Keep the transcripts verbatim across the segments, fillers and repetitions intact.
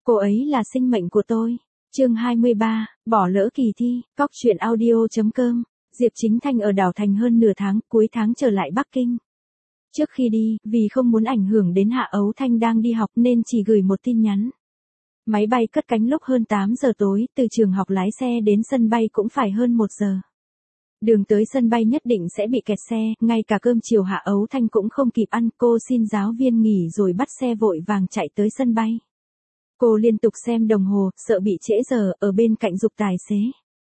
Cô ấy là sinh mệnh của tôi. Chương hai mươi ba, bỏ lỡ kỳ thi, cóc truyện audio.com. Diệp Chính Thanh ở đảo thành hơn nửa tháng, cuối tháng trở lại Bắc Kinh. Trước khi đi, vì không muốn ảnh hưởng đến Hạ Ấu Thanh đang đi học nên chỉ gửi một tin nhắn. Máy bay cất cánh lúc hơn tám giờ tối, từ trường học lái xe đến sân bay cũng phải hơn một giờ. Đường tới sân bay nhất định sẽ bị kẹt xe, ngay cả cơm chiều Hạ Ấu Thanh cũng không kịp ăn, cô xin giáo viên nghỉ rồi bắt xe vội vàng chạy tới sân bay. Cô liên tục xem đồng hồ, sợ bị trễ giờ, ở bên cạnh giục tài xế.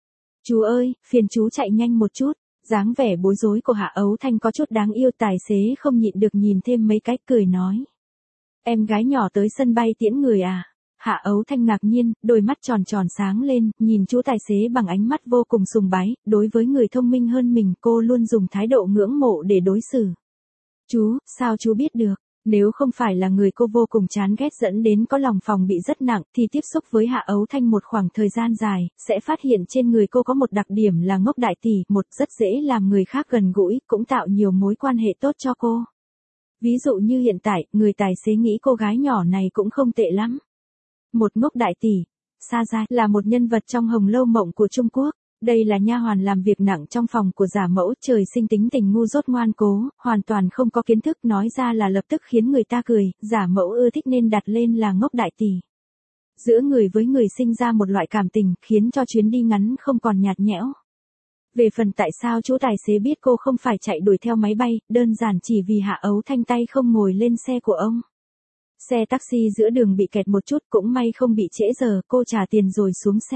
Chú ơi, phiền chú chạy nhanh một chút. Dáng vẻ bối rối của Hạ Ấu Thanh có chút đáng yêu, tài xế không nhịn được nhìn thêm mấy cái, cười nói. Em gái nhỏ tới sân bay tiễn người à? Hạ Ấu Thanh ngạc nhiên, đôi mắt tròn tròn sáng lên, nhìn chú tài xế bằng ánh mắt vô cùng sùng bái, đối với người thông minh hơn mình cô luôn dùng thái độ ngưỡng mộ để đối xử. Chú, sao chú biết được? Nếu không phải là người cô vô cùng chán ghét dẫn đến có lòng phòng bị rất nặng thì tiếp xúc với Hạ Ấu Thanh một khoảng thời gian dài, sẽ phát hiện trên người cô có một đặc điểm là ngốc đại tỷ, một rất dễ làm người khác gần gũi, cũng tạo nhiều mối quan hệ tốt cho cô. Ví dụ như hiện tại, người tài xế nghĩ cô gái nhỏ này cũng không tệ lắm. Một ngốc đại tỷ, Sa Giai là một nhân vật trong Hồng Lâu Mộng của Trung Quốc. Đây là nha hoàn làm việc nặng trong phòng của giả mẫu, trời sinh tính tình ngu dốt ngoan cố, hoàn toàn không có kiến thức, nói ra là lập tức khiến người ta cười, giả mẫu ưa thích nên đặt lên là ngốc đại tỷ. Giữa người với người sinh ra một loại cảm tình, khiến cho chuyến đi ngắn không còn nhạt nhẽo. Về phần tại sao chú tài xế biết cô không phải chạy đuổi theo máy bay, đơn giản chỉ vì Hạ Ấu Thanh tay không ngồi lên xe của ông. Xe taxi giữa đường bị kẹt một chút, cũng may không bị trễ giờ, cô trả tiền rồi xuống xe.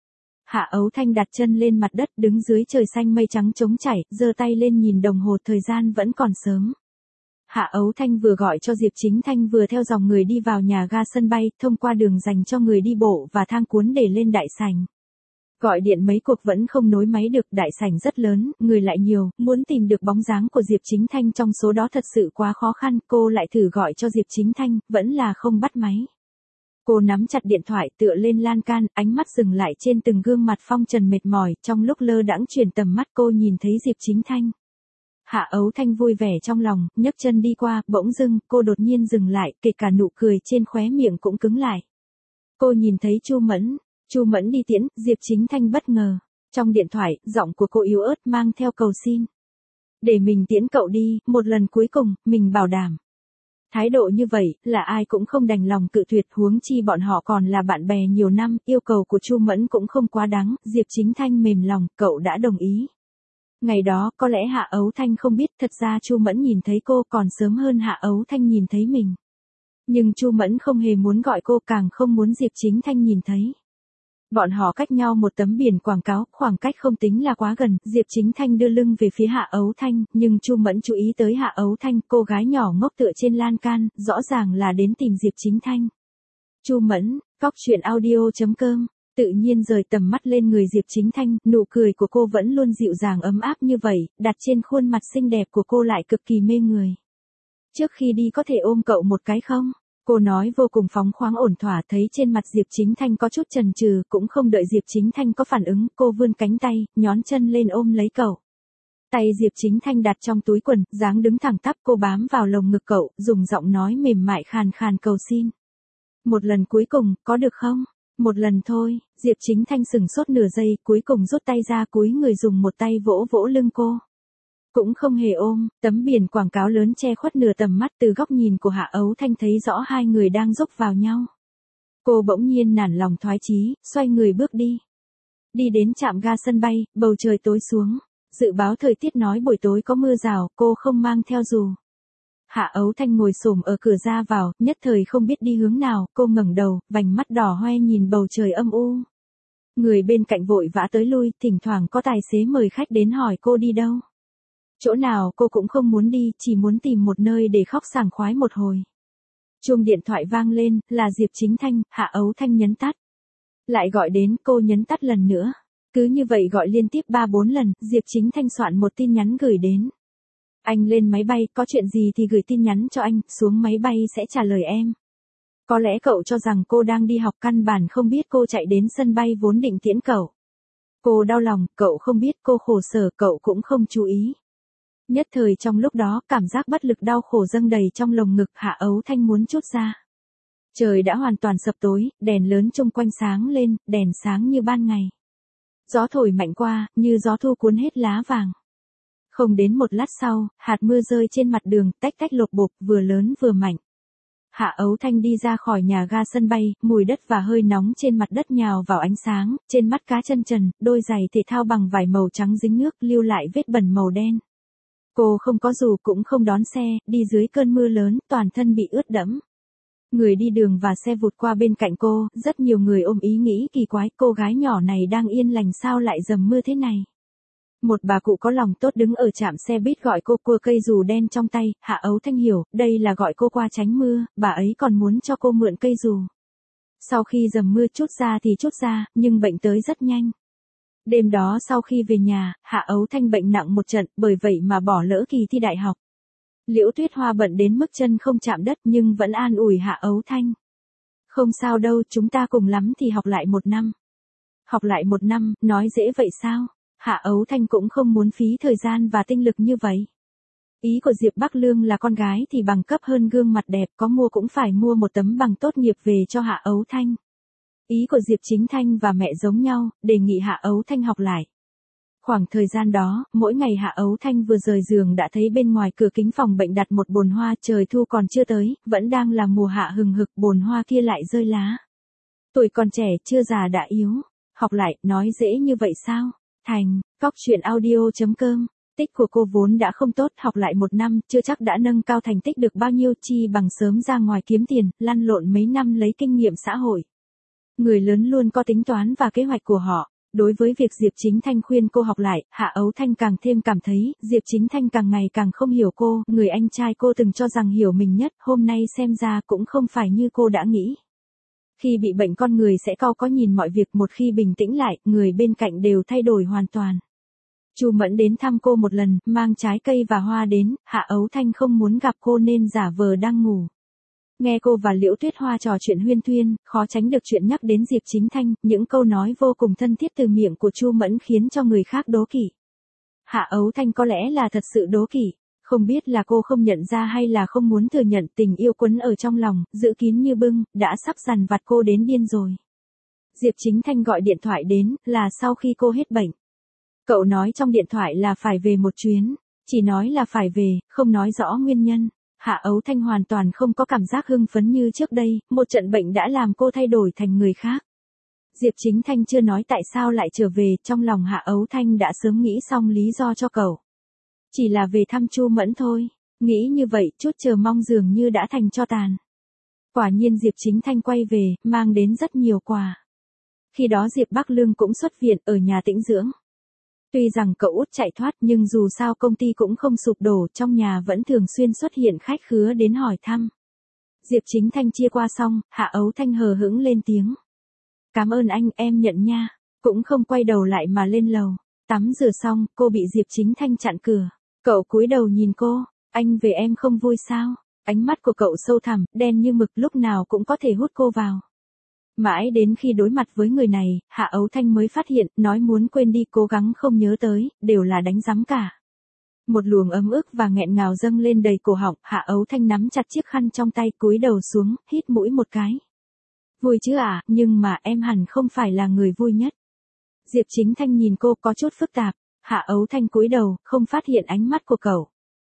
Hạ Ấu Thanh đặt chân lên mặt đất, đứng dưới trời xanh mây trắng trống chảy, giơ tay lên nhìn đồng hồ, thời gian vẫn còn sớm. Hạ Ấu Thanh vừa gọi cho Diệp Chính Thanh vừa theo dòng người đi vào nhà ga sân bay, thông qua đường dành cho người đi bộ và thang cuốn để lên đại sảnh. Gọi điện mấy cuộc vẫn không nối máy được, đại sảnh rất lớn, người lại nhiều, muốn tìm được bóng dáng của Diệp Chính Thanh trong số đó thật sự quá khó khăn, cô lại thử gọi cho Diệp Chính Thanh, vẫn là không bắt máy. Cô nắm chặt điện thoại tựa lên lan can, ánh mắt dừng lại trên từng gương mặt phong trần mệt mỏi, trong lúc lơ đãng chuyển tầm mắt cô nhìn thấy Diệp Chính Thanh. Hạ Ấu Thanh vui vẻ trong lòng, nhấc chân đi qua, bỗng dưng, cô đột nhiên dừng lại, kể cả nụ cười trên khóe miệng cũng cứng lại. Cô nhìn thấy Chu Mẫn, Chu Mẫn đi tiễn, Diệp Chính Thanh bất ngờ. Trong điện thoại, giọng của cô yếu ớt mang theo cầu xin. Để mình tiễn cậu đi, một lần cuối cùng, mình bảo đảm. Thái độ như vậy, là ai cũng không đành lòng cự tuyệt, huống chi bọn họ còn là bạn bè nhiều năm, yêu cầu của Chu Mẫn cũng không quá đáng, Diệp Chính Thanh mềm lòng, cậu đã đồng ý. Ngày đó, có lẽ Hạ Ấu Thanh không biết, thật ra Chu Mẫn nhìn thấy cô còn sớm hơn Hạ Ấu Thanh nhìn thấy mình. Nhưng Chu Mẫn không hề muốn gọi cô, càng không muốn Diệp Chính Thanh nhìn thấy. Bọn họ cách nhau một tấm biển quảng cáo, khoảng cách không tính là quá gần, Diệp Chính Thanh đưa lưng về phía Hạ Ấu Thanh, nhưng Chu Mẫn chú ý tới Hạ Ấu Thanh, cô gái nhỏ ngốc tựa trên lan can, rõ ràng là đến tìm Diệp Chính Thanh. Chu Mẫn, cóc truyện audio.com, tự nhiên rời tầm mắt lên người Diệp Chính Thanh, nụ cười của cô vẫn luôn dịu dàng ấm áp như vậy, đặt trên khuôn mặt xinh đẹp của cô lại cực kỳ mê người. Trước khi đi có thể ôm cậu một cái không? Cô nói vô cùng phóng khoáng ổn thỏa, thấy trên mặt Diệp Chính Thanh có chút chần chừ, cũng không đợi Diệp Chính Thanh có phản ứng, cô vươn cánh tay, nhón chân lên ôm lấy cậu. Tay Diệp Chính Thanh đặt trong túi quần, dáng đứng thẳng tắp, cô bám vào lồng ngực cậu, dùng giọng nói mềm mại khàn khàn cầu xin. Một lần cuối cùng, có được không? Một lần thôi, Diệp Chính Thanh sừng sốt nửa giây, cuối cùng rút tay ra, cúi người dùng một tay vỗ vỗ lưng cô. Cũng không hề ôm, tấm biển quảng cáo lớn che khuất nửa tầm mắt, từ góc nhìn của Hạ Ấu Thanh thấy rõ hai người đang dốc vào nhau. Cô bỗng nhiên nản lòng thoái chí, xoay người bước đi. Đi đến trạm ga sân bay, bầu trời tối xuống. Dự báo thời tiết nói buổi tối có mưa rào, cô không mang theo dù. Hạ Ấu Thanh ngồi xổm ở cửa ra vào, nhất thời không biết đi hướng nào, cô ngẩng đầu, vành mắt đỏ hoe nhìn bầu trời âm u. Người bên cạnh vội vã tới lui, thỉnh thoảng có tài xế mời khách đến hỏi cô đi đâu. Chỗ nào cô cũng không muốn đi, chỉ muốn tìm một nơi để khóc sảng khoái một hồi. Chuông điện thoại vang lên, là Diệp Chính Thanh, Hạ Ấu Thanh nhấn tắt. Lại gọi đến, cô nhấn tắt lần nữa. Cứ như vậy gọi liên tiếp ba bốn lần, Diệp Chính Thanh soạn một tin nhắn gửi đến. Anh lên máy bay, có chuyện gì thì gửi tin nhắn cho anh, xuống máy bay sẽ trả lời em. Có lẽ cậu cho rằng cô đang đi học, căn bản không biết cô chạy đến sân bay vốn định tiễn cậu. Cô đau lòng, cậu không biết, cô khổ sở, cậu cũng không chú ý. Nhất thời trong lúc đó, cảm giác bất lực đau khổ dâng đầy trong lồng ngực, Hạ Ấu Thanh muốn trút ra. Trời đã hoàn toàn sập tối, đèn lớn chung quanh sáng lên, đèn sáng như ban ngày. Gió thổi mạnh qua, như gió thu cuốn hết lá vàng. Không đến một lát sau, hạt mưa rơi trên mặt đường, tách tách lột bột, vừa lớn vừa mạnh. Hạ Ấu Thanh đi ra khỏi nhà ga sân bay, mùi đất và hơi nóng trên mặt đất nhào vào ánh sáng, trên mắt cá chân trần, đôi giày thể thao bằng vải màu trắng dính nước lưu lại vết bẩn màu đen. Cô không có dù cũng không đón xe, đi dưới cơn mưa lớn, toàn thân bị ướt đẫm. Người đi đường và xe vụt qua bên cạnh cô, rất nhiều người ôm ý nghĩ kỳ quái, cô gái nhỏ này đang yên lành sao lại dầm mưa thế này. Một bà cụ có lòng tốt đứng ở trạm xe buýt gọi cô cua cây dù đen trong tay, Hạ Ấu Thanh hiểu, đây là gọi cô qua tránh mưa, bà ấy còn muốn cho cô mượn cây dù. Sau khi dầm mưa chút ra thì chút ra, nhưng bệnh tới rất nhanh. Đêm đó sau khi về nhà, Hạ Ấu Thanh bệnh nặng một trận, bởi vậy mà bỏ lỡ kỳ thi đại học. Liễu Tuyết Hoa bận đến mức chân không chạm đất nhưng vẫn an ủi Hạ Ấu Thanh. Không sao đâu, chúng ta cùng lắm thì học lại một năm. Học lại một năm, nói dễ vậy sao? Hạ Ấu Thanh cũng không muốn phí thời gian và tinh lực như vậy. Ý của Diệp Bắc Lương là con gái thì bằng cấp hơn gương mặt đẹp, có mua cũng phải mua một tấm bằng tốt nghiệp về cho Hạ Ấu Thanh. Ý của Diệp Chính Thanh và mẹ giống nhau, đề nghị Hạ Ấu Thanh học lại. Khoảng thời gian đó, mỗi ngày Hạ Ấu Thanh vừa rời giường đã thấy bên ngoài cửa kính phòng bệnh đặt một bồn hoa, trời thu còn chưa tới, vẫn đang là mùa hạ hừng hực, bồn hoa kia lại rơi lá. Tuổi còn trẻ, chưa già đã yếu. Học lại, nói dễ như vậy sao? Thành, Cóc Truyện Audio chấm com. Tích của cô vốn đã không tốt, học lại một năm, chưa chắc đã nâng cao thành tích được bao nhiêu, chi bằng sớm ra ngoài kiếm tiền, lăn lộn mấy năm lấy kinh nghiệm xã hội. Người lớn luôn có tính toán và kế hoạch của họ. Đối với việc Diệp Chính Thanh khuyên cô học lại, Hạ Ấu Thanh càng thêm cảm thấy, Diệp Chính Thanh càng ngày càng không hiểu cô, người anh trai cô từng cho rằng hiểu mình nhất, hôm nay xem ra cũng không phải như cô đã nghĩ. Khi bị bệnh con người sẽ cau có nhìn mọi việc, một khi bình tĩnh lại, người bên cạnh đều thay đổi hoàn toàn. Chu Mẫn đến thăm cô một lần, mang trái cây và hoa đến, Hạ Ấu Thanh không muốn gặp cô nên giả vờ đang ngủ. Nghe cô và Liễu Tuyết Hoa trò chuyện huyên thuyên, khó tránh được chuyện nhắc đến Diệp Chính Thanh, những câu nói vô cùng thân thiết từ miệng của Chu Mẫn khiến cho người khác đố kỵ. Hạ Ấu Thanh có lẽ là thật sự đố kỵ, không biết là cô không nhận ra hay là không muốn thừa nhận, tình yêu quấn ở trong lòng, giữ kín như bưng, đã sắp dằn vặt cô đến điên rồi. Diệp Chính Thanh gọi điện thoại đến, là sau khi cô hết bệnh. Cậu nói trong điện thoại là phải về một chuyến, chỉ nói là phải về, không nói rõ nguyên nhân. Hạ Ấu Thanh hoàn toàn không có cảm giác hưng phấn như trước đây, một trận bệnh đã làm cô thay đổi thành người khác. Diệp Chính Thanh chưa nói tại sao lại trở về, trong lòng Hạ Ấu Thanh đã sớm nghĩ xong lý do cho cậu. Chỉ là về thăm Chu Mẫn thôi, nghĩ như vậy, chút chờ mong dường như đã thành tro tàn. Quả nhiên Diệp Chính Thanh quay về, mang đến rất nhiều quà. Khi đó Diệp Bắc Lương cũng xuất viện ở nhà tĩnh dưỡng. Tuy rằng cậu út chạy thoát nhưng dù sao công ty cũng không sụp đổ, trong nhà vẫn thường xuyên xuất hiện khách khứa đến hỏi thăm. Diệp Chính Thanh chia qua xong, Hạ Ấu Thanh hờ hững lên tiếng. Cảm ơn anh, em nhận nha. Cũng không quay đầu lại mà lên lầu. Tắm rửa xong, cô bị Diệp Chính Thanh chặn cửa. Cậu cúi đầu nhìn cô, anh về em không vui sao? Ánh mắt của cậu sâu thẳm, đen như mực, lúc nào cũng có thể hút cô vào. Mãi đến khi đối mặt với người này, Hạ Ấu Thanh mới phát hiện, nói muốn quên đi, cố gắng không nhớ tới, đều là đánh giám cả. Một luồng ấm ức và nghẹn ngào dâng lên đầy cổ họng, Hạ Ấu Thanh nắm chặt chiếc khăn trong tay, cúi đầu xuống, hít mũi một cái. Vui chứ à, nhưng mà em hẳn không phải là người vui nhất. Diệp Chính Thanh nhìn cô có chút phức tạp, Hạ Ấu Thanh cúi đầu, không phát hiện ánh mắt của cậu.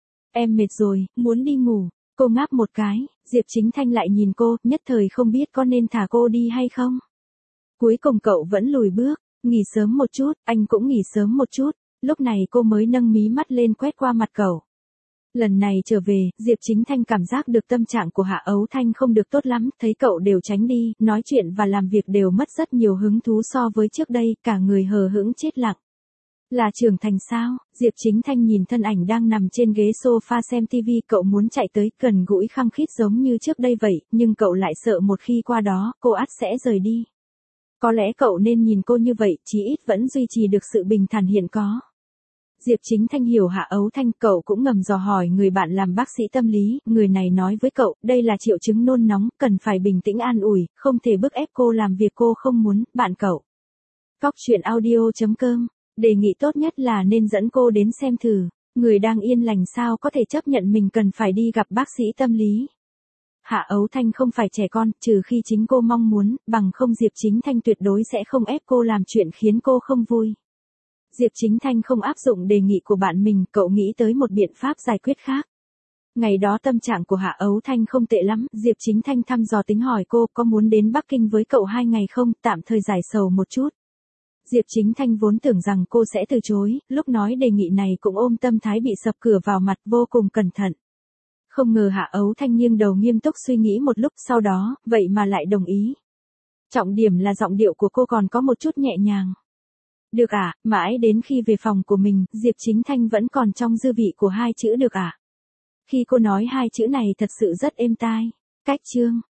Em mệt rồi, muốn đi ngủ. Cô ngáp một cái, Diệp Chính Thanh lại nhìn cô, nhất thời không biết có nên thả cô đi hay không. Cuối cùng cậu vẫn lùi bước, nghỉ sớm một chút, anh cũng nghỉ sớm một chút, lúc này cô mới nâng mí mắt lên quét qua mặt cậu. Lần này trở về, Diệp Chính Thanh cảm giác được tâm trạng của Hạ Ấu Thanh không được tốt lắm, thấy cậu đều tránh đi, nói chuyện và làm việc đều mất rất nhiều hứng thú so với trước đây, cả người hờ hững chết lặng. Là trưởng thành sao? Diệp Chính Thanh nhìn thân ảnh đang nằm trên ghế sofa xem tivi, cậu muốn chạy tới, gần gũi khăng khít giống như trước đây vậy, nhưng cậu lại sợ một khi qua đó, cô ắt sẽ rời đi. Có lẽ cậu nên nhìn cô như vậy, chí ít vẫn duy trì được sự bình thản hiện có. Diệp Chính Thanh hiểu Hạ Ấu Thanh, cậu cũng ngầm dò hỏi người bạn làm bác sĩ tâm lý, người này nói với cậu, đây là triệu chứng nôn nóng, cần phải bình tĩnh an ủi, không thể bức ép cô làm việc cô không muốn, bạn cậu. Cóc Truyện Audio chấm com. Đề nghị tốt nhất là nên dẫn cô đến xem thử, người đang yên lành sao có thể chấp nhận mình cần phải đi gặp bác sĩ tâm lý. Hạ Ấu Thanh không phải trẻ con, trừ khi chính cô mong muốn, bằng không Diệp Chính Thanh tuyệt đối sẽ không ép cô làm chuyện khiến cô không vui. Diệp Chính Thanh không áp dụng đề nghị của bạn mình, cậu nghĩ tới một biện pháp giải quyết khác. Ngày đó tâm trạng của Hạ Ấu Thanh không tệ lắm, Diệp Chính Thanh thăm dò tính hỏi cô có muốn đến Bắc Kinh với cậu hai ngày không, tạm thời giải sầu một chút. Diệp Chính Thanh vốn tưởng rằng cô sẽ từ chối, lúc nói đề nghị này cũng ôm tâm thái bị sập cửa vào mặt, vô cùng cẩn thận. Không ngờ Hạ Ấu Thanh nghiêng đầu nghiêm túc suy nghĩ một lúc, sau đó, vậy mà lại đồng ý. Trọng điểm là giọng điệu của cô còn có một chút nhẹ nhàng. Được ạ, à, mãi đến khi về phòng của mình, Diệp Chính Thanh vẫn còn trong dư vị của hai chữ được ạ. À. Khi cô nói hai chữ này thật sự rất êm tai. Cách chương